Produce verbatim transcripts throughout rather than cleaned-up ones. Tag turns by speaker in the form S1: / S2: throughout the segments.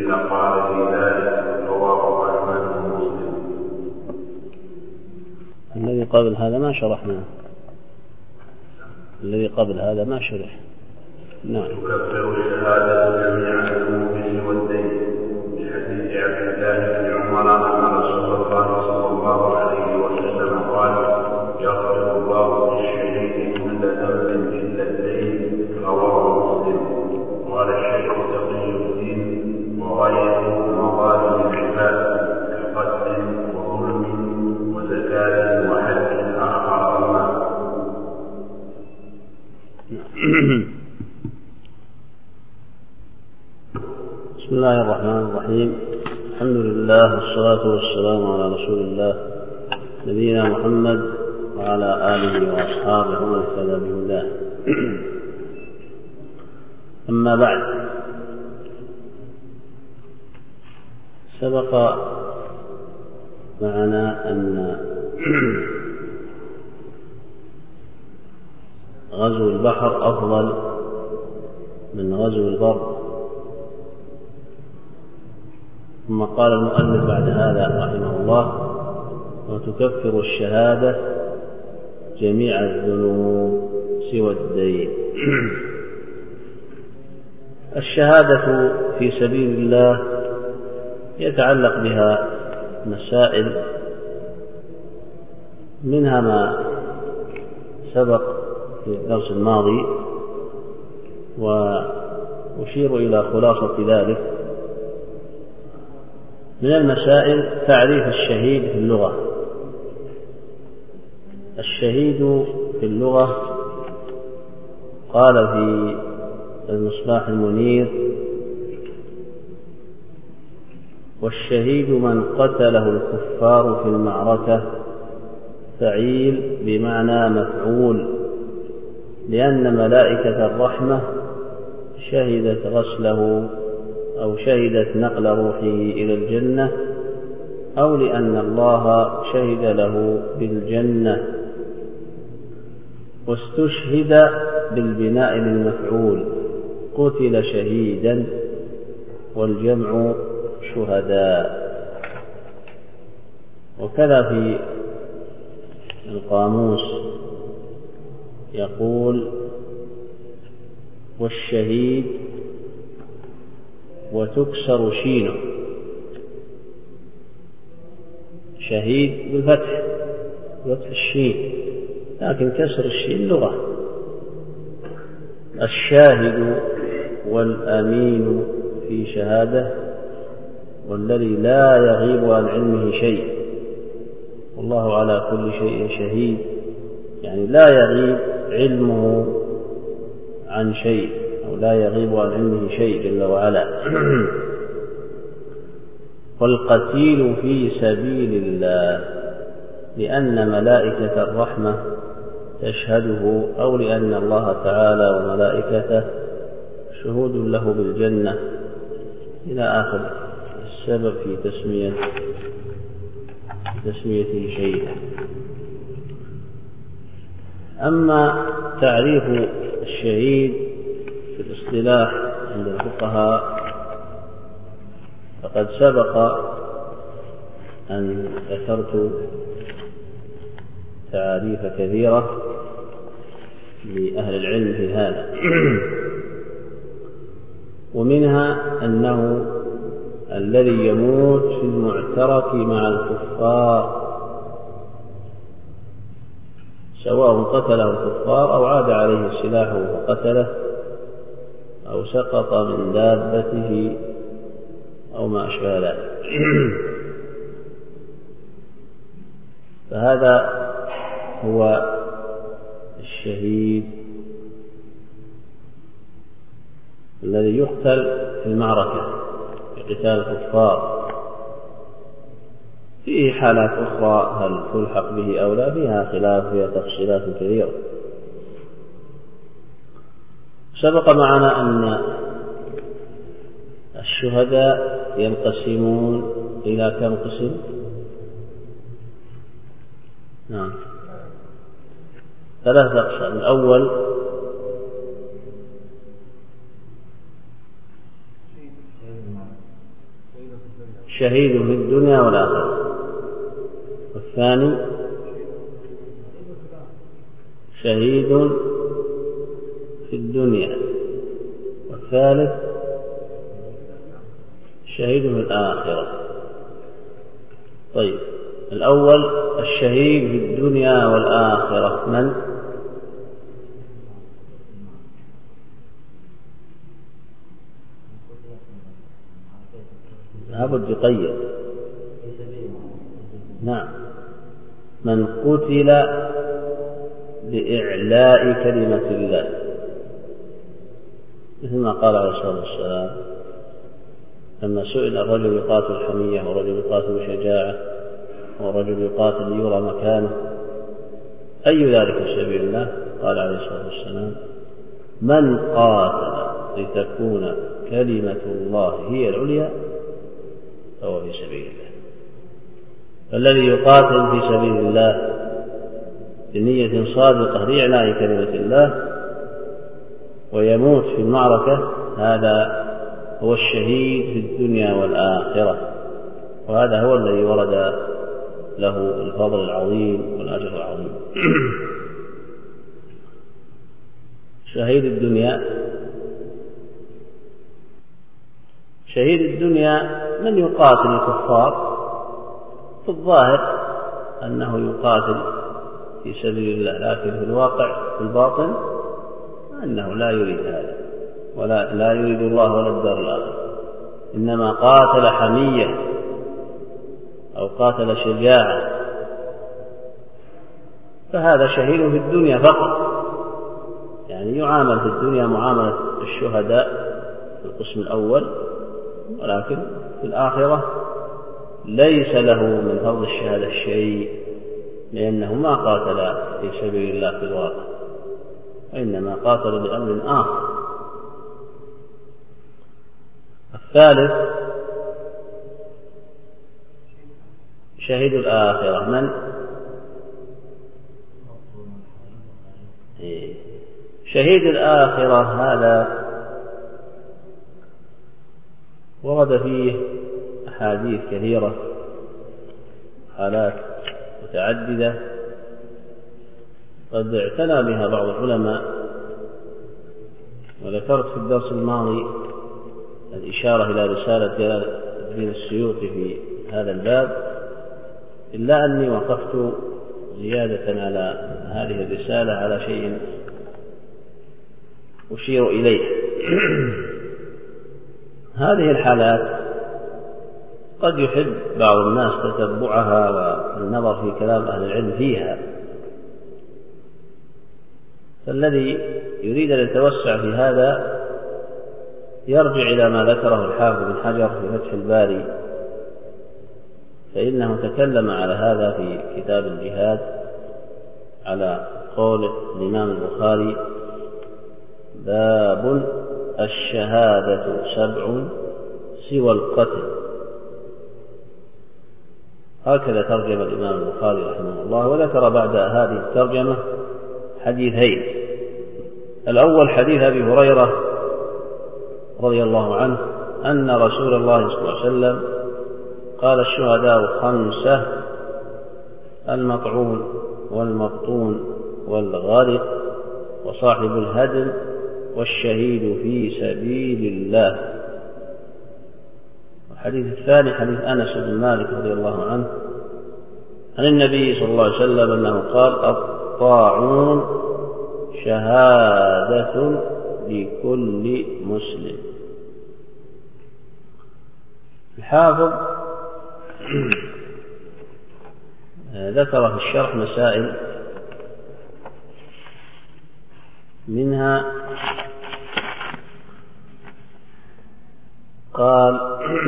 S1: قيل قال في ذلك رواه أحمد ومسلم.
S2: الذي قبل هذا ما شرحناه، الذي قبل هذا ما شرح. نعم.
S1: تكفر الشهادة جميع الذنوب والدين بحديث عبد الله بن عمر أن رسول الله صلى الله عليه وسلم قال يغفر الله للشهيد كل ذنب إلا الدين، رواه مسلم. قال الشيخ تقي الدين وغيره مظالم العباد كقتل وظلم وزكاة وحج آخر الله.
S2: بسم الله الرحمن الرحيم. الحمد لله والصلاة والسلام على رسول الله نبينا محمد وعلى آله وأصحابه ومن اهتدى بهداه. أما بعد، سبق معنا أن غزو البحر أفضل من غزو البر، ثم قال المؤلف بعد هذا رحمه الله وتكفر الشهادة جميع الذنوب سوى الدين. الشهادة في سبيل الله يتعلق بها مسائل، منها ما سبق في الدرس الماضي وأشير إلى خلاصة ذلك. من المسائل تعريف الشهيد في اللغة. الشهيد في اللغة قال في المصباح المنير والشهيد من قتله الكفار في المعركة، فعيل بمعنى مفعول، لأن ملائكة الرحمة شهدت غسله أو شهدت نقل روحه إلى الجنة، أو لأن الله شهد له بالجنة. واستشهد بالبناء للمفعول قتل شهيدا، والجمع شهداء. وكذا في القاموس يقول والشهيد وتكسر شينه، شهيد بالفتح فتح الشين، لكن كسر الشين لغة. الشاهد والأمين في شهادة، والذي لا يغيب عن علمه شيء، والله على كل شيء شهيد، يعني لا يغيب علمه عن شيء أو لا يغيب عن علمه شيء جل وعلا. والقتيل في سبيل الله لأن ملائكة الرحمة تشهده، أو لأن الله تعالى وملائكته شهود له بالجنة، إلى آخر السبب في تسمية تسميته شهيدا. أما تعريف الشهيد في الاصطلاح عند الفقهاء فقد سبق أن ذكرت تعاريف كثيرة لأهل العلم في هذا، ومنها أنه الذي يموت في المعترك مع الكفار، سواء قتله الكفار أو عاد عليه سلاحه فقتله أو سقط من دابته أو ما أشبه ذلك. فهذا هو الشهيد الذي يقتل في المعركة في قتال الكفار. فيه حالات أخرى هل تلحق به أو لا، فيها خلاف، فيها تفصيلات كثيرة. سبق معنا أن الشهداء ينقسمون إلى كم قسم؟ نعم، ثلاثة أقسام. الأول شهيد في الدنيا والآخرة. والثاني شهيد في الدنيا. والثالث شهيد في الآخرة. طيب، الأول الشهيد في الدنيا والآخرة من؟ لابد يقيد. نعم، من قتل لإعلاء كلمة الله، مثل ما قال عليه الصلاة والسلام لما سئل الرجل يقاتل حمية ورجل يقاتل بشجاعة ورجل يقاتل ليرى مكانه أي ذلك في سبيل الله؟ قال عليه الصلاة والسلام: من قاتل لتكون كلمة الله هي العليا فهو في سبيل الله. فالذي يقاتل في سبيل الله بنية صادقة لإعلاء كلمة الله ويموت في المعركة، هذا هو الشهيد في الدنيا والآخرة، وهذا هو الذي ورد له الفضل العظيم والأجر العظيم. شهيد الدنيا، شهيد الدنيا من يقاتل الكفار في الظاهر أنه يقاتل في سبيل الله، لكن في الواقع في الباطن أنه لا يريد هذا، ولا لا يريد الله ولا الدار الآخرة، إنما قاتل حمية أو قاتل شجاعة، فهذا شهيد في الدنيا فقط، يعني يعامل في الدنيا معاملة الشهداء في القسم الأول، ولكن في الآخرة ليس له من فضل الشهادة شيء، لأنه ما قاتل في سبيل الله في الواقع، وإنما قاتل لأمر آخر. الثالث شهيد الآخرة من؟ شهيد الآخرة هذا ورد فيه أحاديث كثيرة، حالات متعددة قد اعتنى بها بعض العلماء، وذكرت في الدرس الماضي الإشارة إلى رسالة جلال الدين السيوطي في هذا الباب، إلا أني وقفت زيادة على هذه الرسالة على شيء أشير إليه. هذه الحالات قد يحب بعض الناس تتبعها والنظر في كلام أهل العلم فيها، فالذي يريد أن يتوسع في هذا يرجع إلى ما ذكره الحافظ بن حجر في فتح الباري، فإنه تكلم على هذا في كتاب الجهاد على قول الإمام البخاري: باب الشهادة سبع سوى القتل. هكذا ترجم الإمام البخاري رحمه الله، وذكر بعد هذه الترجمة حديثين. الأول حديث أبي هريرة رضي الله عنه أن رسول الله صلى الله عليه وسلم قال: الشهداء خمسة: المطعون والمبطون والغارق وصاحب الهدم والشهيد في سبيل الله. الحديث الثاني حديث أنس بن مالك رضي الله عنه عن النبي صلى الله عليه وسلم أنه قال: الطاعون شهادة لكل مسلم. الحافظ ذكر في الشرح مسائل، منها قال: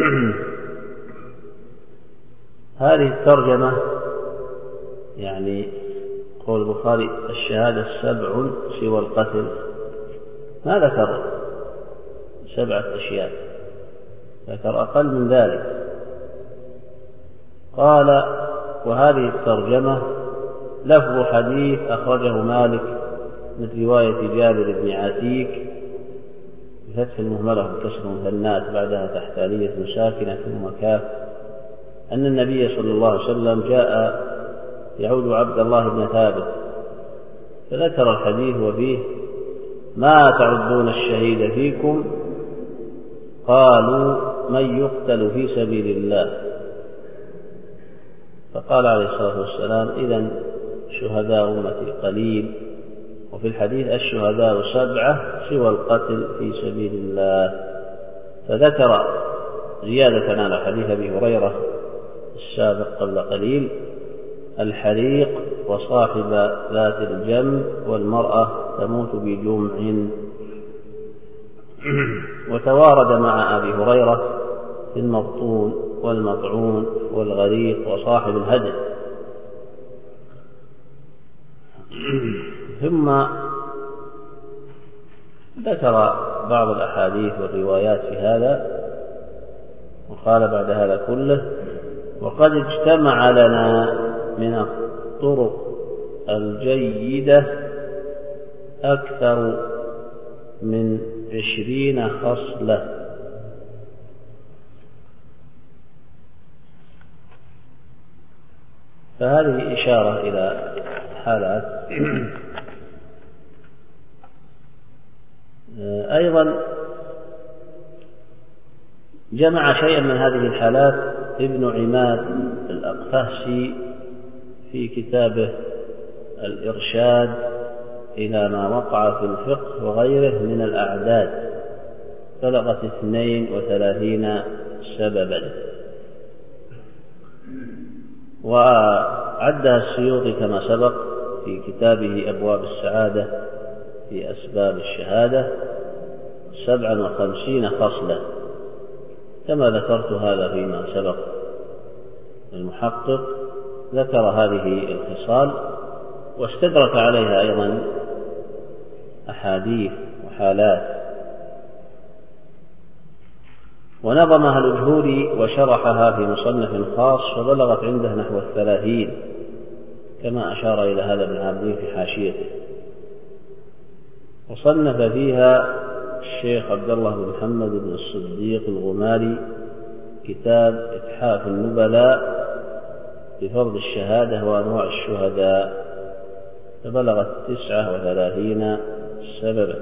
S2: هذه الترجمة يعني قول البخاري الشهادة السبع سوى القتل، ما ذكر سبعة أشياء، ذكر أقل من ذلك. قال: وهذه الترجمة لفظ حديث أخرجه مالك من رواية جابر بن عتيك بفتح المهملة وكسر مثنات بعدها تحتانية ساكنة ثم كاف أن النبي صلى الله عليه وسلم جاء يعود عبد الله بن ثابت فذكر الحديث وفيه: ما تعدون الشهيد فيكم؟ قالوا: من يقتل في سبيل الله. فقال عليه الصلاة والسلام: إذن شهداء أمتي قليل. وفي الحديث: الشهداء سبعة سوى القتل في سبيل الله. فذكر زيادة على حديث أبي هريرة السابق قبل قليل: الحريق وصاحب ذات الجنب والمرأة تموت بجمع. وتوارد مع أبي هريرة في المبطون والمطعون والغريق وصاحب الهدم. ثم ذكر بعض الأحاديث والروايات في هذا، وقال بعد هذا كله: وقد اجتمع لنا من الطرق الجيدة أكثر من عشرين خصلة. فهذه إشارة إلى حالات. أيضا جمع شيئا من هذه الحالات ابن عماد الأقفهسي في كتابه الإرشاد إلى ما وقع في الفقه وغيره من الأعداد، بلغت اثنين وثلاثين سببا. وعدها السيوطي كما سبق في كتابه أبواب السعادة في أسباب الشهادة سبعا وخمسين خصلة، كما ذكرت هذا فيما سبق. المحقق ذكر هذه الخصال واستدرك عليها أيضا أحاديث وحالات، ونظمها الأجهوري وشرحها في مصنف خاص وبلغت عنده نحو الثلاثين، كما أشار إلى هذا ابن عابدين في حاشيته. وصنف فيها الشيخ عبد الله بن محمد بن الصديق الغماري كتاب إتحاف النبلاء بفرض الشهادة وأنواع الشهداء، فبلغت تسعة وثلاثين سببا.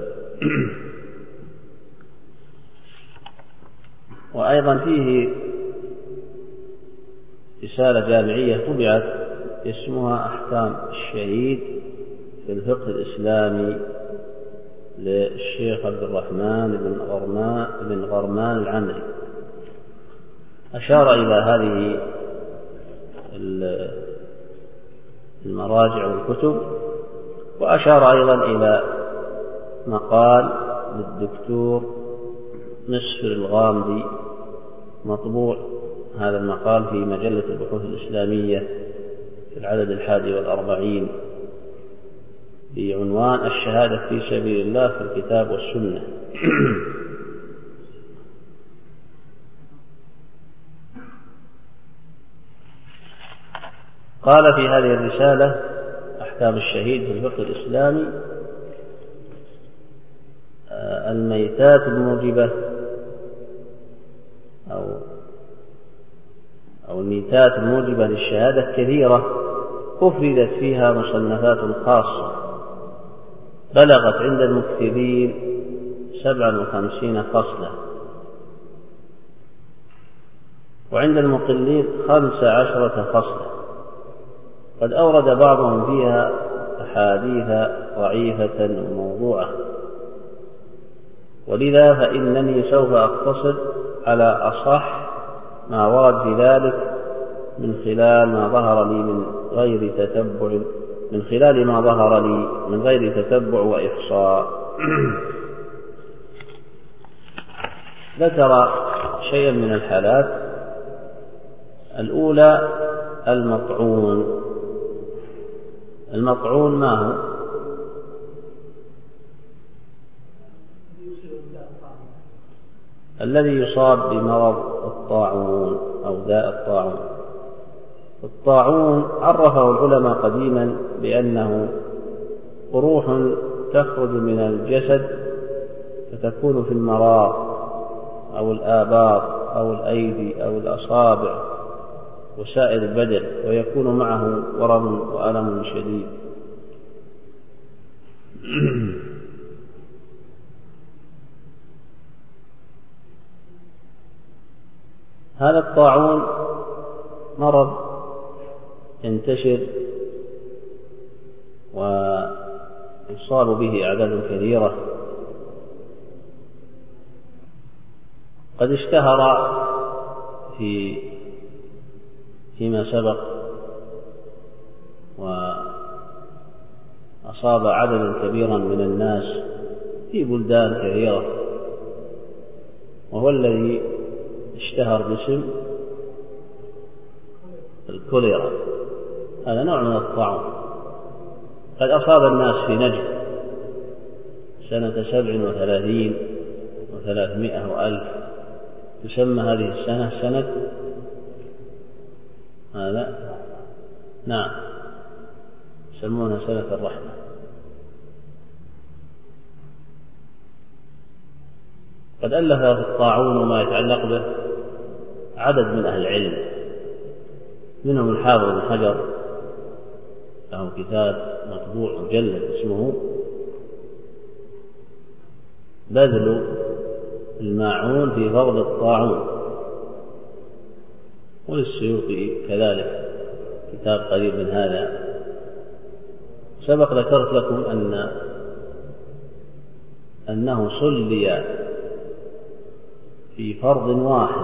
S2: وأيضا فيه رسالة جامعية طبعت اسمها أحكام الشهيد في الفقه الإسلامي للشيخ عبد الرحمن بن غرمان, بن غرمان العمري. أشار إلى هذه المراجع والكتب، وأشار أيضا إلى مقال للدكتور نصف الغامدي مطبوع هذا المقال في مجلة البحوث الإسلامية في العدد الحادي والأربعين بعنوان الشهادة في سبيل الله في الكتاب والسنة. قال في هذه الرسالة أحكام الشهيد في الفقه الإسلامي: الميتات الموجبة أو أو الميتات الموجبة للشهادة كثيرة، أفردت فيها مصنفات خاصة بلغت عند المكثرين سبعا وخمسين خصلة، وعند المقلين خمس عشرة خصلة. قد أورد بعضهم فيها أحاديث ضعيفة وموضوعة، ولذا فإنني سوف أقتصر على أصح ما ورد في ذلك من خلال ما ظهر لي من غير تتبع من خلال ما ظهر لي من غير تتبع وإحصاء. ذكر شيئا من الحالات. الأولى المطعون. المطعون ما هو؟ الذي يصاب بمرض الطاعون أو داء الطاعون. الطاعون عرفه العلماء قديما بأنه قروح تخرج من الجسد فتكون في المراء أو الآباط أو الأيدي أو الأصابع وسائر البدن، ويكون معه ورم وألم شديد. هذا الطاعون مرض ينتشر ويصاب به أعداد كثيرة، قد اشتهر في فيما سبق وأصاب عددا كبيرا من الناس في بلدان كثيرة، وهو الذي اشتهر باسم الكوليرا. هذا نوع من الطاعون قد أصاب الناس في نجد سنة سبع وثلاثين وثلاثمائة وألف، تسمى هذه السنة سنة هذا نعم يسمونها سنة الرحمة. قد ألف في الطاعون وما يتعلق به عدد من أهل العلم، منهم الحافظ بن حجر له كتاب مطبوع مجلد اسمه بذل الماعون في فضل الطاعون، وللسيوطي كذلك كتاب قريب من هذا. سبق ذكرت لكم أن أنه صلي في فرض واحد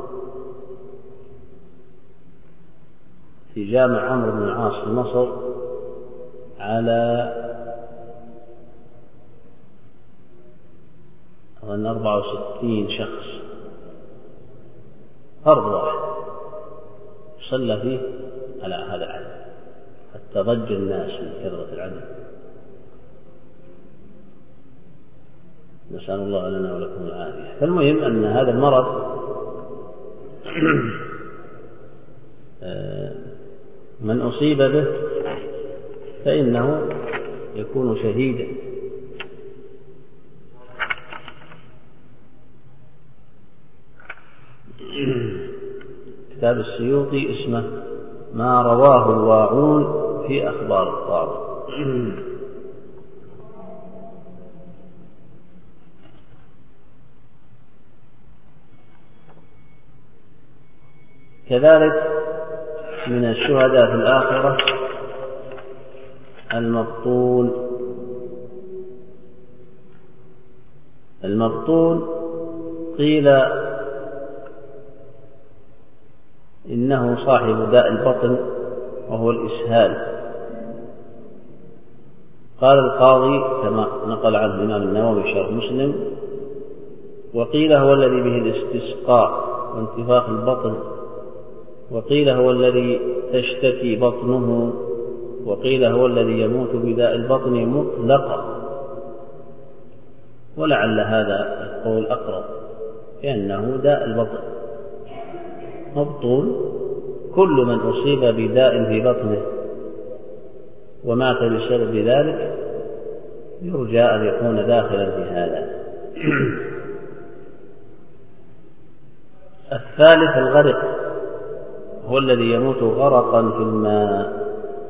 S2: في جامع عمرو بن العاص في مصر على أظن أربعة وستين شخص، فرض واحد صلى فيه على هذا العدد حتى ضج الناس من كثرة العدد. نسأل الله لنا ولكم العافية. فالمهم أن هذا المرض من أصيب به فإنه يكون شهيدا. كتاب السيوطي اسمه ما رواه الواعون في أخبار الطاعون. كذلك من الشهداء في الآخرة المبطون. المبطون قيل إنه صاحب داء البطن وهو الإسهال. قال القاضي كما نقل عنه الإمام النووي شرح مسلم: وقيل هو الذي به الاستسقاء وانتفاخ البطن، وقيل هو الذي تشتكي بطنه، وقيل هو الذي يموت بداء البطن مطلقا. ولعل هذا القول أقرب، لأنه داء البطن مبطون كل من أصيب بداء في بطنه ومات بسبب ذلك يرجى أن يكون داخلا في هذا. الثالث الغرق، هو الذي يموت غرقا في الماء.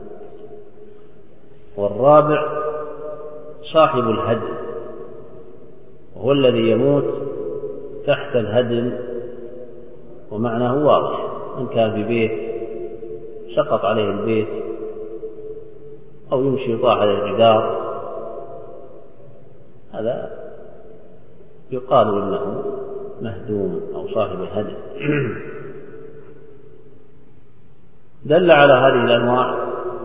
S2: والرابع صاحب الهدم، وهو الذي يموت تحت الهدم، ومعناه واضح: من كان في بيت سقط عليه البيت أو يمشي طاح عليه الجدار، هذا يقال إنه مهدوم أو صاحب الهدم. دل على هذه الأنواع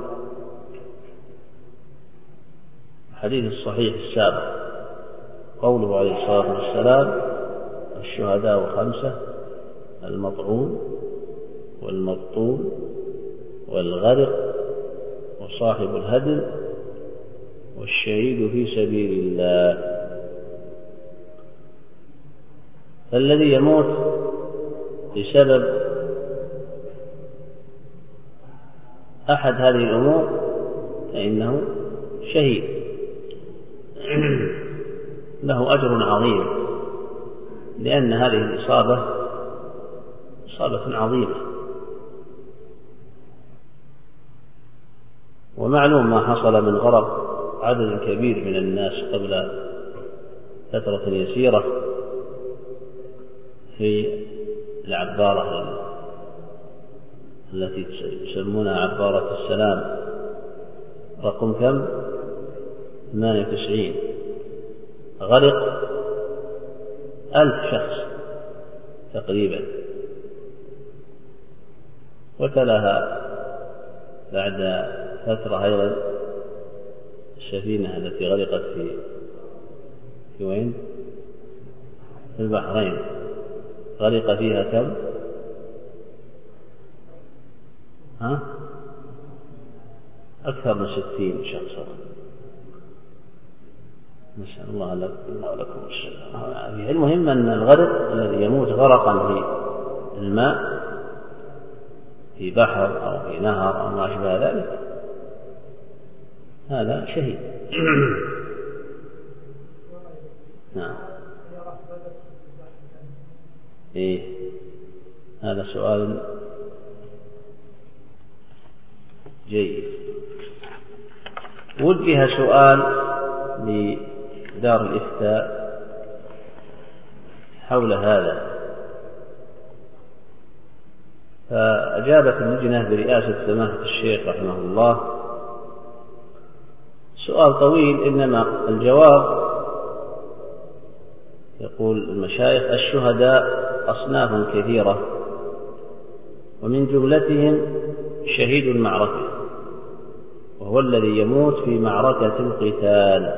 S2: الحديث الصحيح السابق، قوله عليه الصلاة والسلام: الشهداء خمسة: المطعون والمبطون والغرق وصاحب الهدم والشهيد في سبيل الله. فالذي يموت بسبب أحد هذه الأمور فإنه شهيد، له أجر عظيم، لأن هذه الإصابة إصابة عظيمة ومعلوم ما حصل من غرق عدد كبير من الناس قبل فترة يسيرة في العبارة التي يسمونها عبارة السلام، رقم كم؟ ثمانية وتسعين، غرق ألف شخص تقريبا. وتلاها بعد فترة أيضا السفينة التي غرقت في في وين؟ في البحرين، غرق فيها كم؟ ها؟ أكثر من ستين شخصا. نسأل الله لكم السلامة. المهم أن الغرق الذي يموت غرقا في الماء في بحر أو في نهر أو ما أشبه ذلك هذا شهيد. نعم. إيه هذا سؤال جيد. وجه سؤال لدار الإفتاء حول هذا، فأجابت اللجنة برئاسة سماحة الشيخ رحمه الله. سؤال طويل، إنما الجواب يقول المشايخ: الشهداء أصناف كثيرة، ومن جملتهم شهيد المعركة، وهو الذي يموت في معركة القتال،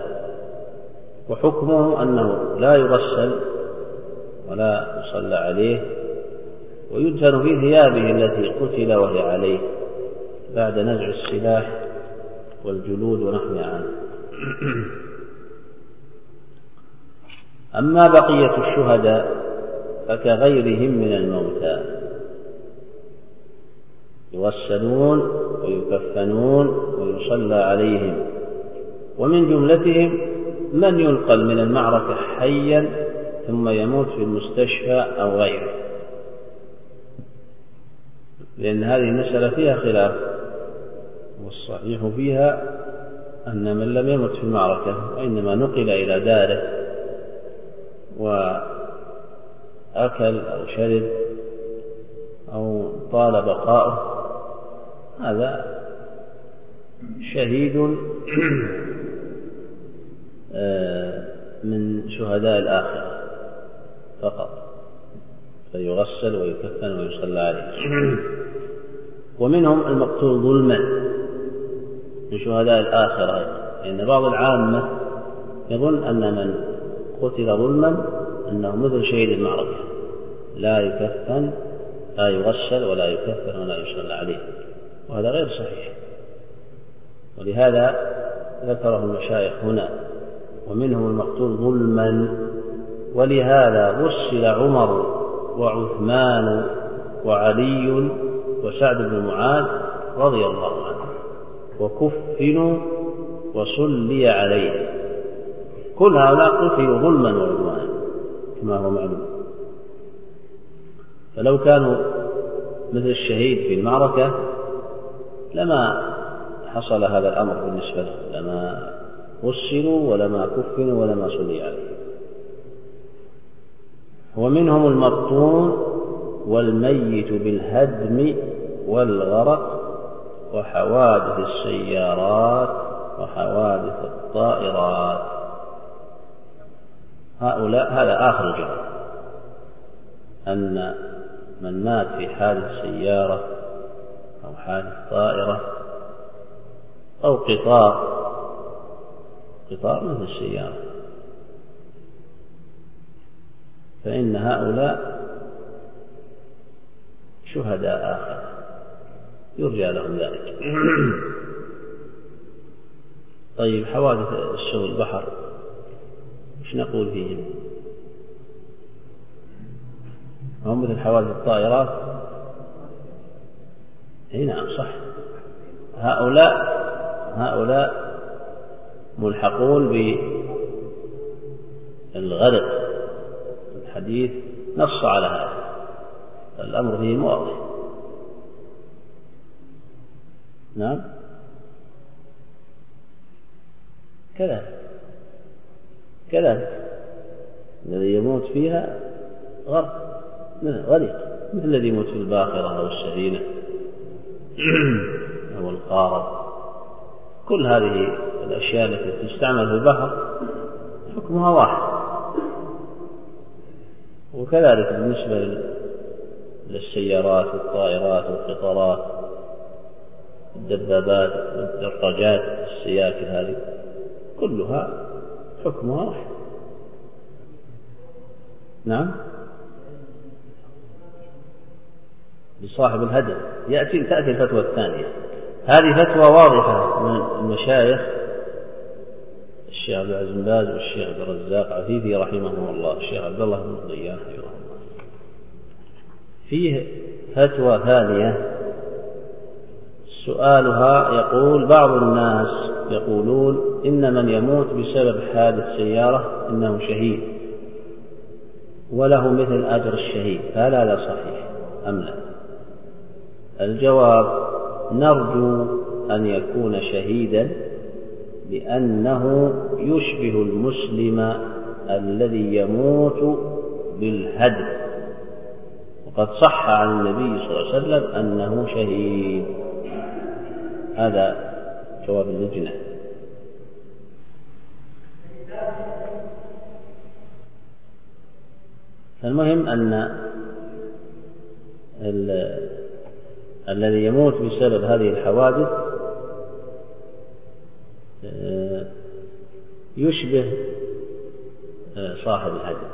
S2: وحكمه أنه لا يغسل ولا يصلى عليه، ويدفن في ثيابه التي قتل وهي عليه بعد نزع السلاح والجلود ونحوها عنه. أما بقية الشهداء فكغيرهم من الموتى، يغسلون ويكفنون ويصلى عليهم، ومن جملتهم من ينقل من المعركة حيا ثم يموت في المستشفى أو غيره، لأن هذه المسألة فيها خلاف، والصحيح فيها أن من لم يمت في المعركة وإنما نقل إلى داره وأكل أو شرب أو طال بقاؤه هذا شهيد من شهداء الآخرة فقط، فيغسل ويكفن ويصلى عليه. ومنهم المقتول ظلما من شهداء الآخرة، لأن بعض العامة يظن أن من قتل ظلما أنه مثل شهيد المعركة، لا يكفن لا يغسل ولا يكفن ولا يصلى عليه، وهذا غير صحيح. ولهذا ذكره المشايخ هنا: ومنهم المقتول ظلما. ولهذا غسل عمر وعثمان وعلي وسعد بن معاذ رضي الله عنهم، وكفنوا وصلي عليهم. كل هؤلاء قتلوا ظلما وعدوانا كما هو معلوم. فلو كانوا مثل الشهيد في المعركة لما حصل هذا الأمر بالنسبة له، لما غسلوا ولما كفنوا ولما صلي عليهم. ومنهم المبطون والميت بالهدم والغرق وحوادث السيارات وحوادث الطائرات. هؤلاء هذا آخر الجواب، أن من مات في حادث سيارة أو حادث طائرة أو قطار، قطار مثل السيارة، فإن هؤلاء شهداء آخر يرجى لهم ذلك. طيب، حوادث السوء البحر ايش نقول فيهم؟ هم مثل حوادث الطائرات؟ اي نعم صح. هؤلاء هؤلاء ملحقون بالغرق، الحديث نص على هذا، الأمر فيه واضح. نعم كذلك كذلك الذي يموت فيها غرق غريق، مثل الذي يموت في الباخرة أو السفينة أو القارب. كل هذه الأشياء التي تستعمل في البحر حكمها واحد. وكذلك بالنسبة للسيارات والطائرات والقطارات الدبابات والدراجات السياكل هذه كلها حكمها واحد. نعم، لصاحب الهدم يأتي تأتي الفتوى الثانية. هذه فتوى واضحة من المشايخ الشيخ عبد العزيز بن باز والشيخ عبد الرزاق عفيفي رحمه الله، الشيخ عبد الله بن ضيان رحمه الله. فيه فتوى ثانية سؤالها يقول: بعض الناس يقولون إن من يموت بسبب حادث سيارة إنه شهيد وله مثل أجر الشهيد، هل هذا صحيح أم لا؟ الجواب: نرجو أن يكون شهيدا لأنه يشبه المسلم الذي يموت بالهدم، وقد صح عن النبي صلى الله عليه وسلم أنه شهيد. هذا جواب اللجنة. المهم أن الذي يموت بسبب هذه الحوادث يشبه صاحب الهدم.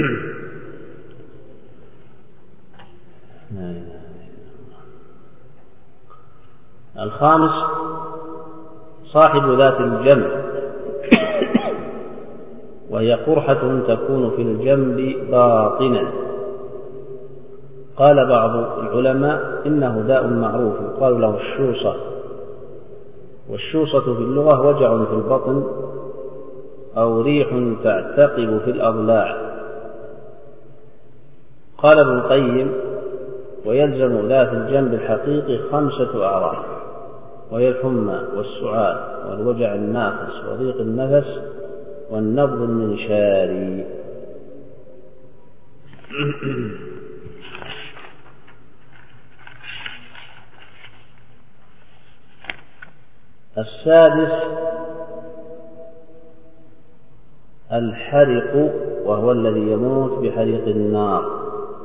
S2: الخامس: صاحب ذات الجنب، وهي قرحة تكون في الجنب باطنا. قال بعض العلماء إنه داء معروف يقال له الشوصة، والشوصة في اللغة وجع في البطن أو ريح تعتقب في الأضلاع. قال ابن القيم: ويلزم ذات الجنب الحقيقي خمسة أعراض، وهي الحمى والسعال والوجع النافس وضيق النفس والنبض المنشاري. السادس: الحرق، وهو الذي يموت بحريق النار.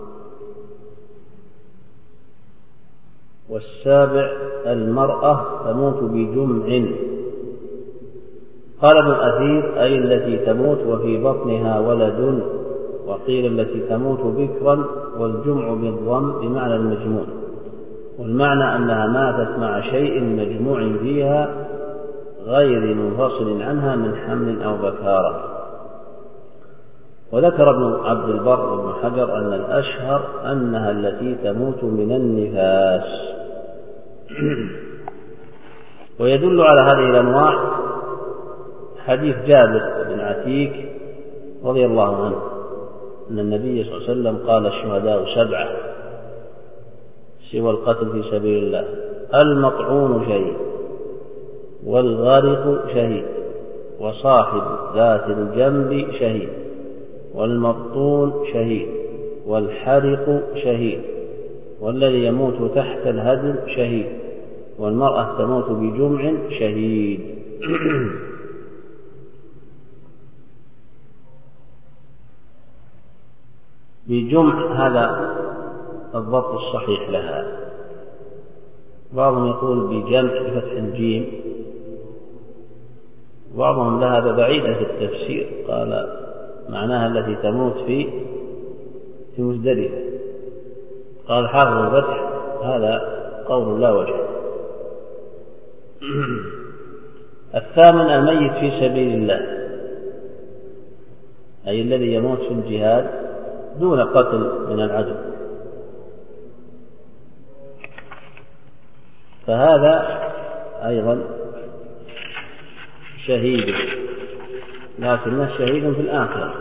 S2: والسابع: المرأة تموت بجمع. قال ابن الأثير: أي التي تموت وفي بطنها ولد، وقيل التي تموت بكرا، والجمع بالضم بمعنى المجموع، والمعنى أنها ماتت مع شيء مجموع فيها غير منفصل عنها من حمل أو بكارة. وذكر ابن عبد البر وابن حجر أن الأشهر أنها التي تموت من النفاس. ويدل على هذه الأنواع حديث جابر بن عتيك رضي الله عنه أن النبي صلى الله عليه وسلم قال: الشهداء سبعة سوى القتل في سبيل الله: المطعون شهيد، والغارق شهيد، وصاحب ذات الجنب شهيد، والمبطون شهيد، والحرق شهيد، والذي يموت تحت الهدم شهيد، والمرأة تموت بجمع شهيد. بجمع هذا الضبط الصحيح لها. بعضهم يقول بجمع بفتح الجيم، بعضهم ذهب بعيدا في التفسير قال معناها التي تموت في في مزدلفة. قال حافظ الفتح: هذا قول لا وجه. الثامن: الميت في سبيل الله، أي الذي يموت في الجهاد دون قتل من العدو، فهذا أيضا شهيد، لكنه شهيد في الآخرة.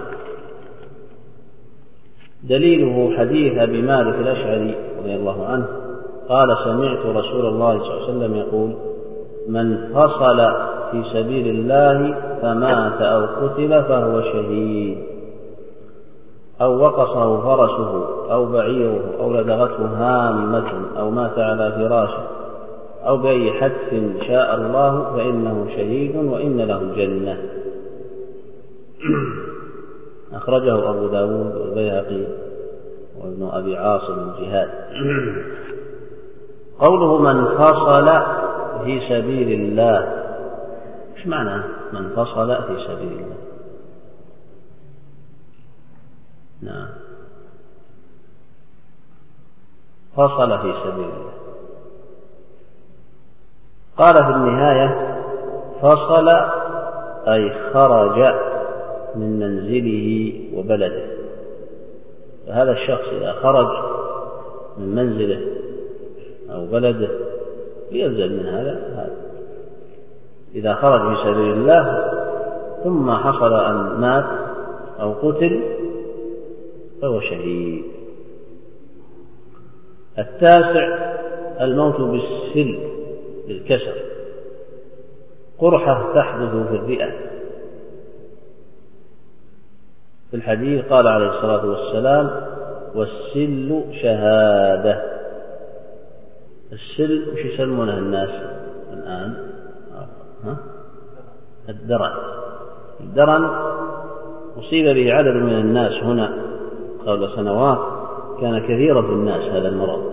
S2: دليله حديث أبي مالك الأشعري رضي الله عنه قال: سمعت رسول الله صلى الله عليه وسلم يقول: من فصل في سبيل الله فمات أو قتل فهو شهيد، أو وقصه فرسه أو بعيره أو لدغته هامة أو مات على فراشه أو بأي حدث شاء الله فإنه شهيد وإن له الجنة. أخرجه أبو داود والبيهقي وابن أبي عاصم الجهاد. قوله من فصل في سبيل الله، ايش معنى من فصل في سبيل الله؟ نعم، فصل في سبيل الله. قال في النهاية فصل أي خرج من منزله وبلده. فهذا الشخص إذا خرج من منزله أو بلده يلزم من هذا هذا إذا خرج في سبيل الله ثم حصل أن مات أو قتل فهو شهيد. التاسع الموت بالسل بالكسر، قرحة تحدث في الرئة. في الحديث قال عليه الصلاة والسلام والسل شهادة. السل وش يسمونه الناس الآن؟ ها؟ الدرن. الدرن أصيب به عدد من الناس هنا قبل سنوات، كان كثيرا في الناس هذا المرض،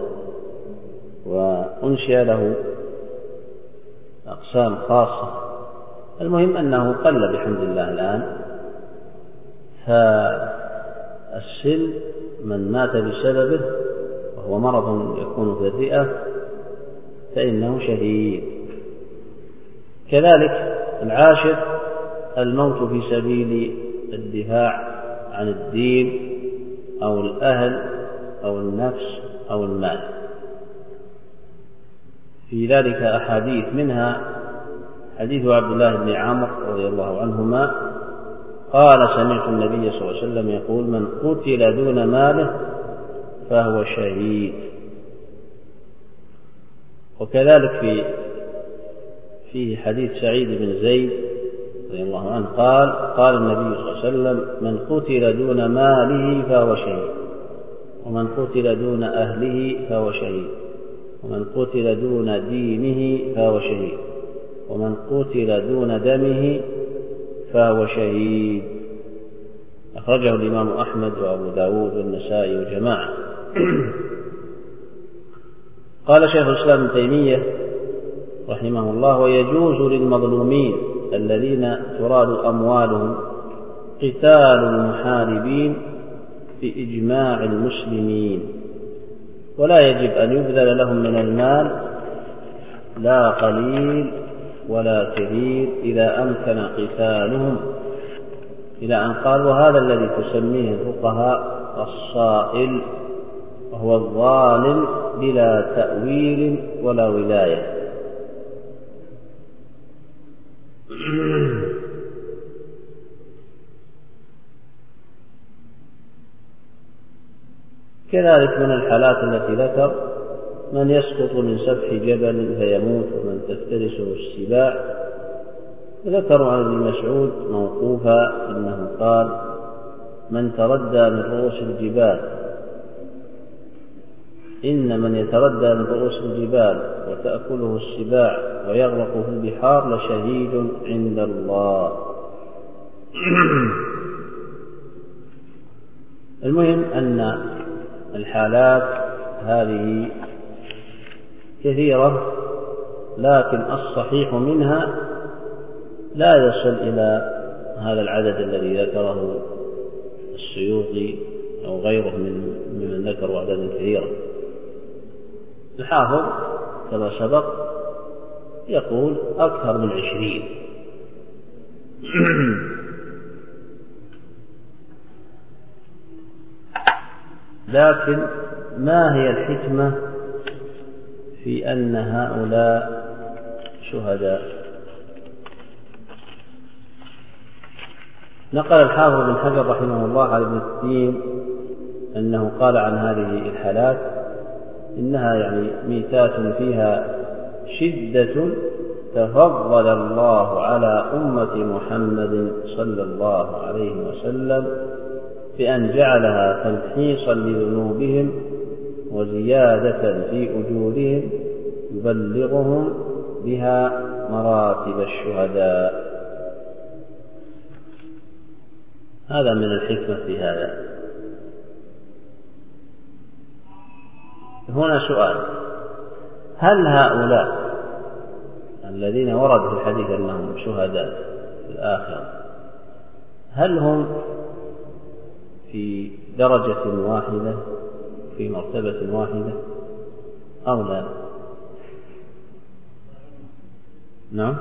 S2: وأنشئ له أقسام خاصة. المهم أنه قل بحمد الله الآن. فالسل من مات بسببه وهو مرض يكون في الرئة فإنه شهيد. كذلك العاشر الموت في سبيل الدفاع عن الدين أو الأهل أو النفس أو المال. في ذلك أحاديث، منها حديث عبد الله بن عمرو رضي الله عنهما قال سمعت النبي صلى الله عليه وسلم يقول من قتل دون ماله فهو شهيد. وكذلك في فيه حديث سعيد بن زيد رضي الله عنه قال قال النبي صلى الله عليه وسلم من قتل دون ماله فهو شهيد، ومن قتل دون أهله فهو شهيد، ومن قتل دون دينه فهو شهيد، ومن قتل دون دمه فهو شهيد. أخرجه الإمام أحمد وأبو داود والنسائي وجماعة. قال شيخ الإسلام ابن تيمية رحمه الله ويجوز للمظلومين الذين تراد أموالهم قتال المحاربين بإجماع المسلمين، ولا يجب أن يبذل لهم من المال لا قليل ولا كثير إذا أمكن قتالهم، إلى أن قال وهذا الذي تسميه الفقهاء الصائل، وهو الظالم بلا تأويل ولا ولاية. كذلك من الحالات التي ذكر من يسقط من سفح جبل فيموت ومن تفترسه السباع. ذكروا عن ابن مسعود موقوفا أنه قال من تردى من رؤوس الجبال إن من يتردى من رؤوس الجبال وتأكله السباع ويغرق في البحار لشهيد عند الله. المهم أن الحالات هذه كثيرة، لكن الصحيح منها لا يصل إلى هذا العدد الذي ذكره السيوطي أو غيره من ممن ذكروا عددا كثيرا. الحافظ كما سبق يقول أكثر من عشرين. لكن ما هي الحكمة في أن هؤلاء شهداء؟ نقل الحافظ بن حجر رحمه الله عن ابن التين أنه قال عن هذه الحالات إنها يعني ميتات فيها شدة تفضل الله على أمة محمد صلى الله عليه وسلم بأن جعلها تمحيصا لذنوبهم وزيادة في أجورهم يبلغهم بها مراتب الشهداء. هذا من الحكمة في هذا. هنا سؤال: هل هؤلاء الذين ورد في الحديث أنهم شهداء في الآخرة هل هم في درجة واحدة في مرتبة واحدة أو لا؟ نعم.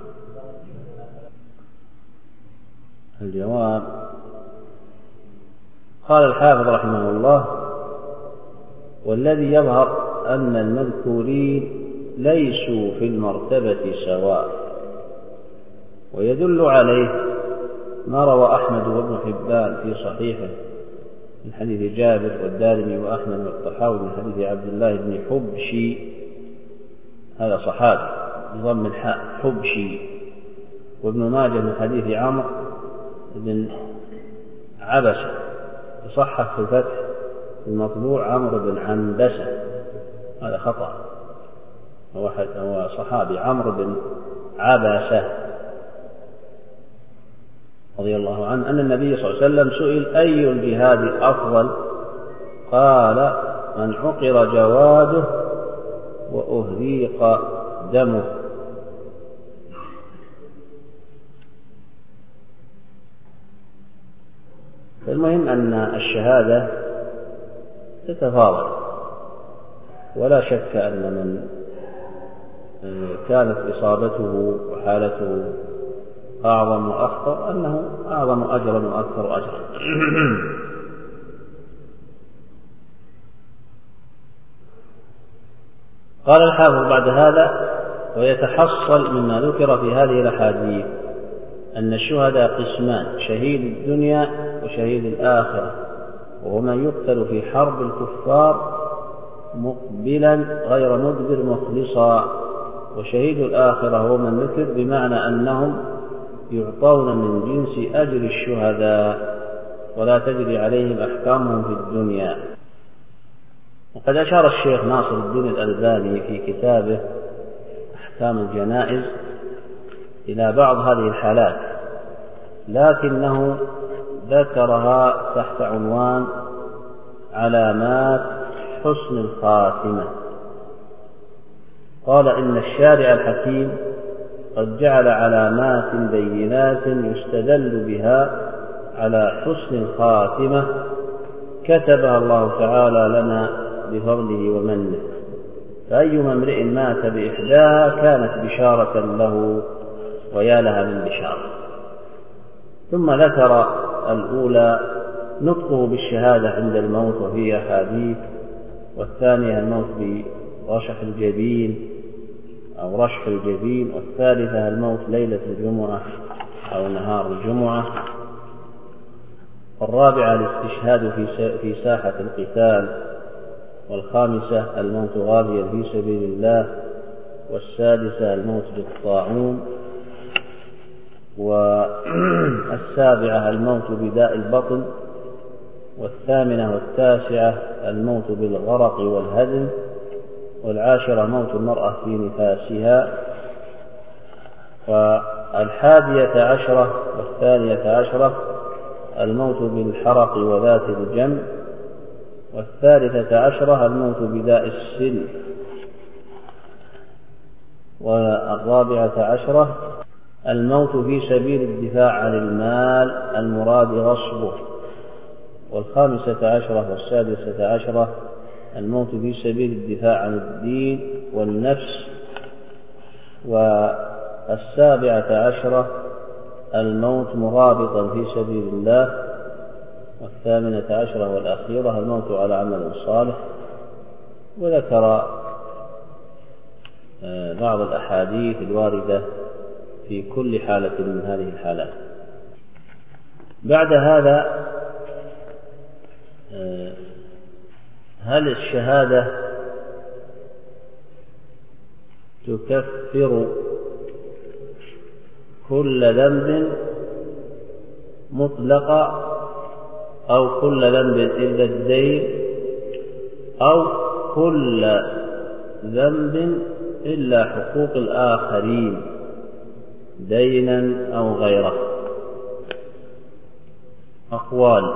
S2: الجواب: قال الحافظ رحمه الله: والذي يظهر أن المذكورين ليسوا في المرتبة سواء، ويدل عليه ما روى أحمد وابن حبان في صحيحه من حديث جابر، والدارمي وأحمد والطحاوي من حديث عبد الله بن حبشي، هذا صحابي بضم الحاء حبشي، وابن ماجه من حديث عمرو بن عبسة، يصحح في الفتح المطبوع عمرو بن عنبسة، هذا خطأ، هو صحابي عمرو بن عبسة رضي الله عنه أن النبي صلى الله عليه وسلم سئل: أي الجهاد أفضل؟ قال: من عقر جواده وأهريق دمه. فالمهم أن الشهادة تتفاضل، ولا شك أن من كانت إصابته وحالته أعظم وأخطر أنه أعظم أجرا وأكثر أجرا. قال الحافظ بعد هذا: ويتحصل مما ذكر في هذه الأحاديث أن الشهداء قسمان: شهيد الدنيا وشهيد الآخرة، وهو من يقتل في حرب الكفار مقبلا غير مدبر مخلصا. وشهيد الآخرة هو من ذكر بمعنى أنهم يعطون من جنس أجر الشهداء ولا تجري عليهم أحكامهم في الدنيا. وقد أشار الشيخ ناصر الدين الألباني في كتابه أحكام الجنائز إلى بعض هذه الحالات، لكنه ذكرها تحت عنوان علامات حسن الخاتمة. قال: إن الشارع الحكيم قد جعل علامات بينات يستدل بها على حسن الخاتمة كتبها الله تعالى لنا بفضله ومنه، فأيما امرئ مات بإحداها كانت بشارة له، ويا لها من بشارة. ثم ذكر الأولى نطقه بالشهادة عند الموت وهي أحاديث، والثانية الموت برشح الجبين أو رشح الجبين، والثالثة الموت ليلة الجمعة أو نهار الجمعة، والرابعة الاستشهاد في ساحة القتال، والخامسة الموت غازيا في سبيل الله، والسادسة الموت بالطاعون، والسابعة الموت بداء البطن، والثامنة والتاسعة الموت بالغرق والهدم، والعاشرة موت المرأة في نفاسها، والحادية عشرة والثانية عشرة الموت بالحرق وذات الجنب، والثالثة عشرة الموت بداء السل، والرابعة عشرة الموت في سبيل الدفاع عن المال المراد غصبه، والخامسة عشرة والسادسة عشرة الموت في سبيل الدفاع عن الدين والنفس، والسابعة عشرة الموت مرابطا في سبيل الله، والثامنة عشرة والأخيرة الموت على عمل صالح. وذكر بعض الأحاديث الواردة في كل حالة من هذه الحالات. بعد هذا هل الشهادة تكفر كل ذنب مطلقة أو كل ذنب إلا الدين أو كل ذنب إلا حقوق الآخرين دينا أو غيره. أقوال،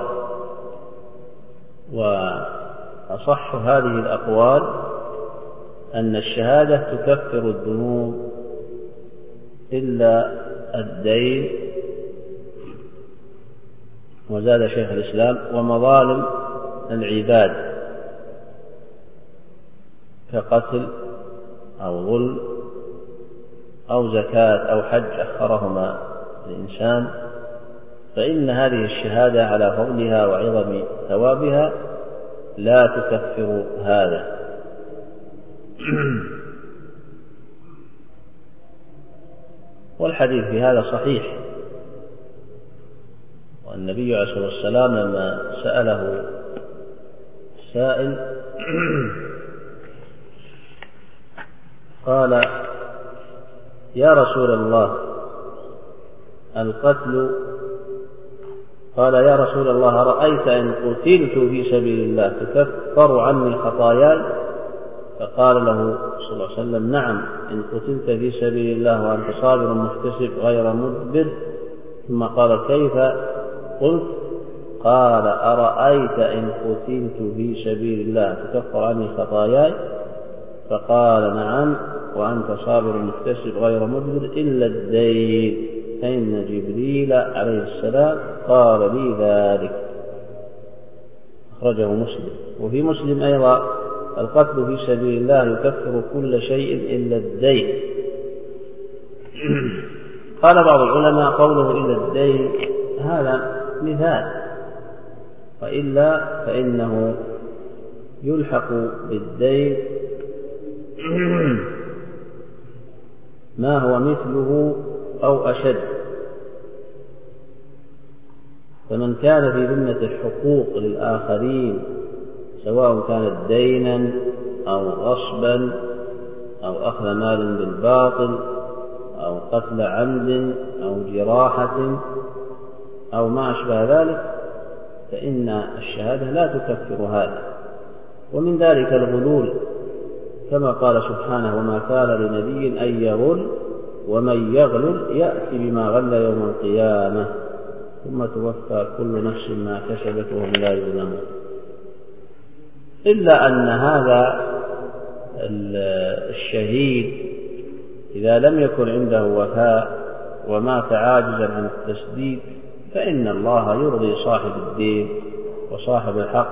S2: وأصح هذه الأقوال أن الشهادة تكفر الذنوب إلا الدين. وزاد شيخ الإسلام: ومظالم العباد كقتل أو ظلم أو زكاة أو حج أخرهما الإنسان، فإن هذه الشهادة على فضلها وعظم ثوابها لا تكفر هذا. والحديث في هذا صحيح. والنبي عليه الصلاة والسلام لما سأله سائل قال: يا رسول الله القتل، قال: يا رسول الله رأيت إن قتلت في سبيل الله تكفر عني خطاياي؟ فقال له صلى الله عليه وسلم: نعم، إن قتلت في سبيل الله وأنت صابر محتسب غير مدبر. ثم قال: كيف قلت؟ قال: أرأيت إن قتلت في سبيل الله تكفر عني خطاياي؟ فقال: نعم، وأنت صابر محتسب غير مدبر إلا الدين، فإن جبريل عليه السلام قال لي ذلك. أخرجه مسلم. وفي مسلم أيضا: القتل في سبيل الله يكفر كل شيء إلا الدين. قال بعض العلماء: قوله إلا الدين هذا مثال، وإلا فإنه يلحق بالدين ما هو مثله أو أشد. فمن كان في ذمة الحقوق للآخرين سواء كانت دينا أو غصبا أو أخذ مال بالباطل أو قتل عمد أو جراحة أو ما أشبه ذلك، فإن الشهادة لا تكفر هذا. ومن ذلك الغلول، كما قال سبحانه: وما كان لنبي أن يغل ومن يغلل يأتي بما غل يوم القيامة ثم توفى كل نفس ما كسبت وهم لا يظلمون. إلا أن هذا الشهيد إذا لم يكن عنده وفاء ومات عاجزا عن التسديد فإن الله يرضي صاحب الدين وصاحب الحق.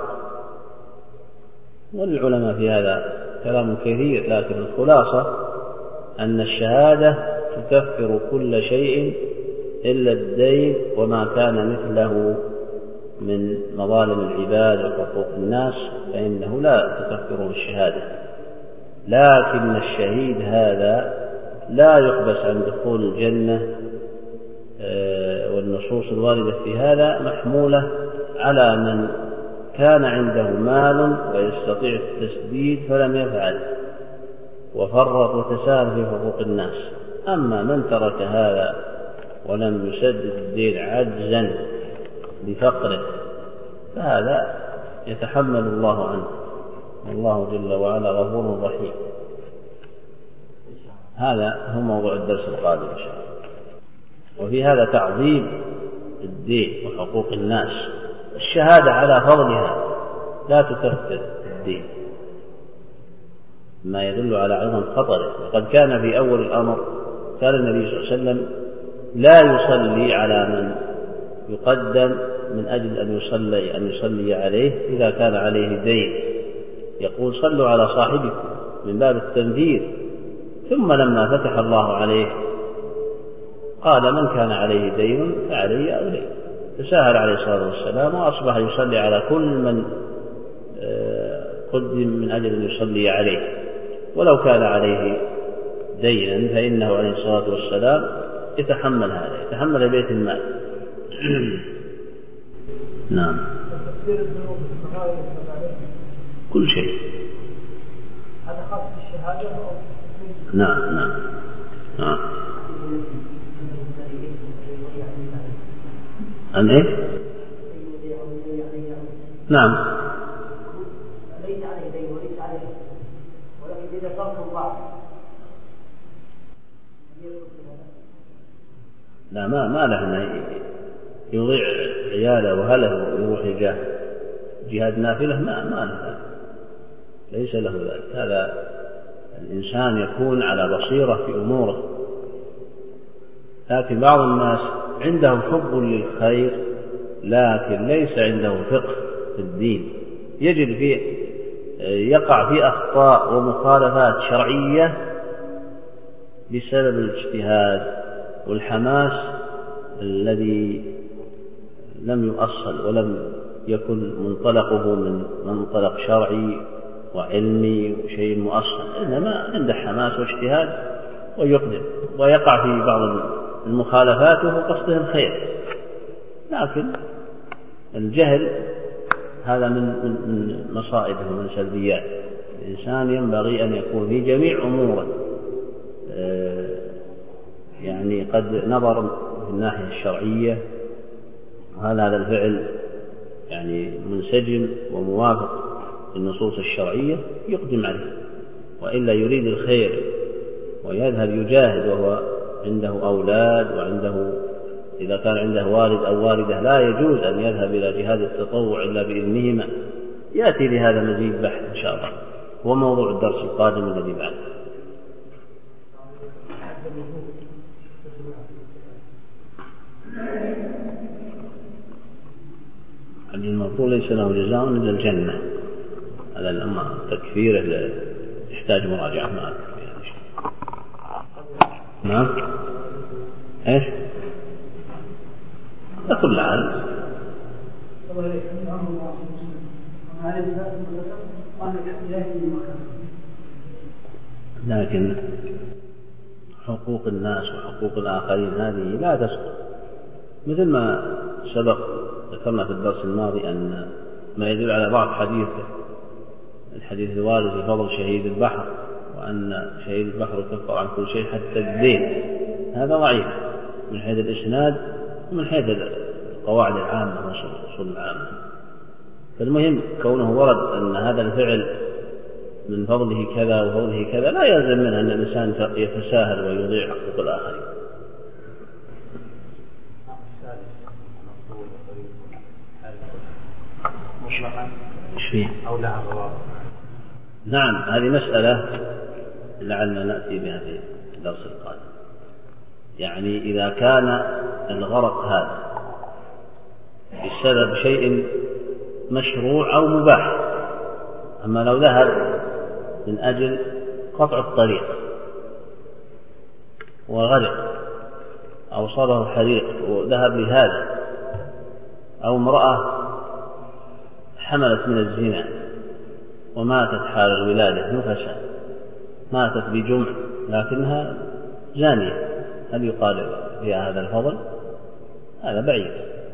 S2: وللعلماء في هذا كلام كثير، لكن الخلاصة أن الشهادة تكفر كل شيء إلا الدين وما كان مثله من مظالم العباد وحقوق الناس، فإنه لا تكفره الشهادة. لكن الشهيد هذا لا يحبس عن دخول الجنة، والنصوص الواردة في هذا محمولة على من كان عنده مال ويستطيع التسديد فلم يفعل وفرط وتساهل في حقوق الناس. أما من ترك هذا ولم يسدد الدين عجزا لفقره فهذا يتحمل الله عنه، والله جل وعلا غفور رحيم. هذا هو موضوع الدرس القادم إن شاء الله. وفي هذا تعظيم الدين وحقوق الناس. الشهادة على فضلها لا تكفر الدين، ما يدل على عظم خطره. وقد كان في أول الأمر كان النبي صلى الله عليه وسلم لا يصلي على من يقدم من أجل أن يصلي أن يصلي عليه إذا كان عليه دين، يقول: صلوا على صاحبكم من باب التنذير. ثم لما فتح الله عليه قال: من كان عليه دين فعليه أو دين. تساهل عليه الصلاة والسلام وأصبح يصلي على كل من قدم من أجل أن يصلي عليه، ولو كان عليه دينا فإنه عليه الصلاة والسلام يتحمل هذا، يتحمل بيت المال. نعم، كل شيء.
S3: هذا خاص بالشهادة.
S2: نعم نعم نعم. عن إيه؟ نعم
S3: ليس عليه دين وليس عليه، ولكن إذا تركوا بعض
S2: لا ما ما له أن يضيع عياله وهله ويروح يجاهد جهاد نافلة، ما ما له، ليس له ذلك. هذا الإنسان يكون على بصيرة في أموره، لكن بعض الناس عنده حب للخير لكن ليس عنده فقه في الدين، يجد فيه يقع في أخطاء ومخالفات شرعية بسبب الاجتهاد والحماس الذي لم يؤصل ولم يكن منطلقه من منطلق شرعي وعلمي وشيء مؤصل، إنما عنده حماس واجتهاد ويقدم ويقع في بعض المخالفات وهو قصده الخير، لكن الجهل هذا من من مصائبه ومن سلبيات الإنسان. ينبغي أن يكون في جميع أموره يعني قد نظر في الناحية الشرعية، وهل هذا الفعل يعني منسجم وموافق للنصوص الشرعية يقدم عليه، وإلا يريد الخير ويذهب يجاهد وهو عنده أولاد وعنده إذا كان عنده والد أو والدة لا يجوز أن يذهب إلى جهاد التطوع إلا بإذنهما. يأتي لهذا مزيد بحث إن شاء الله، هو موضوع الدرس القادم الذي بعده. المفروض ليس له جزاء إلا الجنة، هذا الأمر تكفيره يحتاج مراجعة ما أذكر فيها شيء. نعم إيش؟ كل حال لكن حقوق الناس وحقوق الآخرين هذه لا تسقط، مثل ما سبق ذكرنا في الدرس الماضي أن ما يدل على ضعف حديث الحديث الوارد في فضل شهيد البحر، وأن شهيد البحر يكفر عن كل شيء حتى الدين، هذا ضعيف من حيث الإسناد ومن حيث القواعد العامة والأصول العامة. فالمهم كونه ورد أن هذا الفعل من فضله كذا وفضله كذا لا يلزم منه أن الإنسان يتساهل ويضيع حقوق الآخرين.
S3: أو لها ضوابط.
S2: نعم هذه مسألة لعلنا نأتي بها في الدرس القادم. يعني إذا كان الغرق هذا بسبب شيء مشروع أو مباح، أما لو ذهب من أجل قطع الطريق وغرق أو صابه حريق وذهب لهذا، أو امرأة حملت من الزنا وماتت حال الولادة نفسا، ماتت بجمع لكنها زانية، هل يقال فيها هذا الفضل؟ هذا بعيد.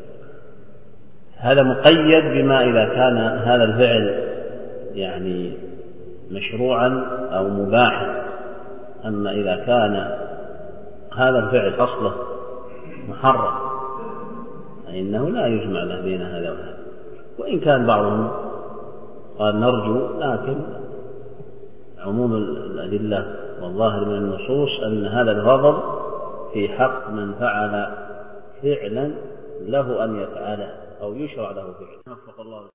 S2: هذا مقيد بما إذا كان هذا الفعل يعني مشروعا أو مباحا، أما إذا كان هذا الفعل أصله محرم فإنه لا يجمع له بين هذا وهذا. وإن كان بعضهم قال نرجو، لكن عموم الأدلة والظاهر من النصوص أن هذا الفضل في حق من فعل فعلا له أن يفعله أو يشرع له فعله.